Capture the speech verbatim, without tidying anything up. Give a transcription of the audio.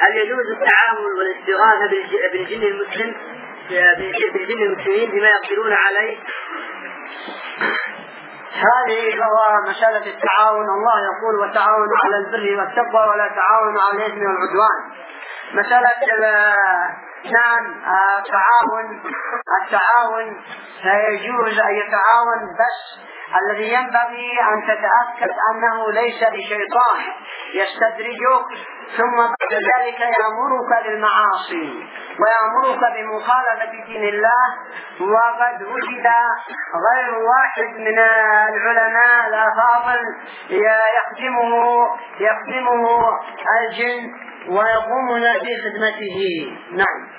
هل يجوز التعامل والاستغاثة بالجن المسلم بالجن المسلمين بما يقدرون عليه؟ هذه هو مسألة التعاون. الله يقول وتعاونوا على البر والتقوى ولا تعاونوا على الإثم والعدوان. مسألة نعم التعاون التعاون يجوز أن يتعاون، بس الذي ينبغي أن تتأكد أنه ليس بشيطان يستدرجك ثم بعد ذلك يأمرك بالمعاصي ويأمرك بمخالفة دين الله. وقد وجد غير واحد من العلماء الأفاضل يخدمه يخدمه الجن ويقومون بخدمته. نعم.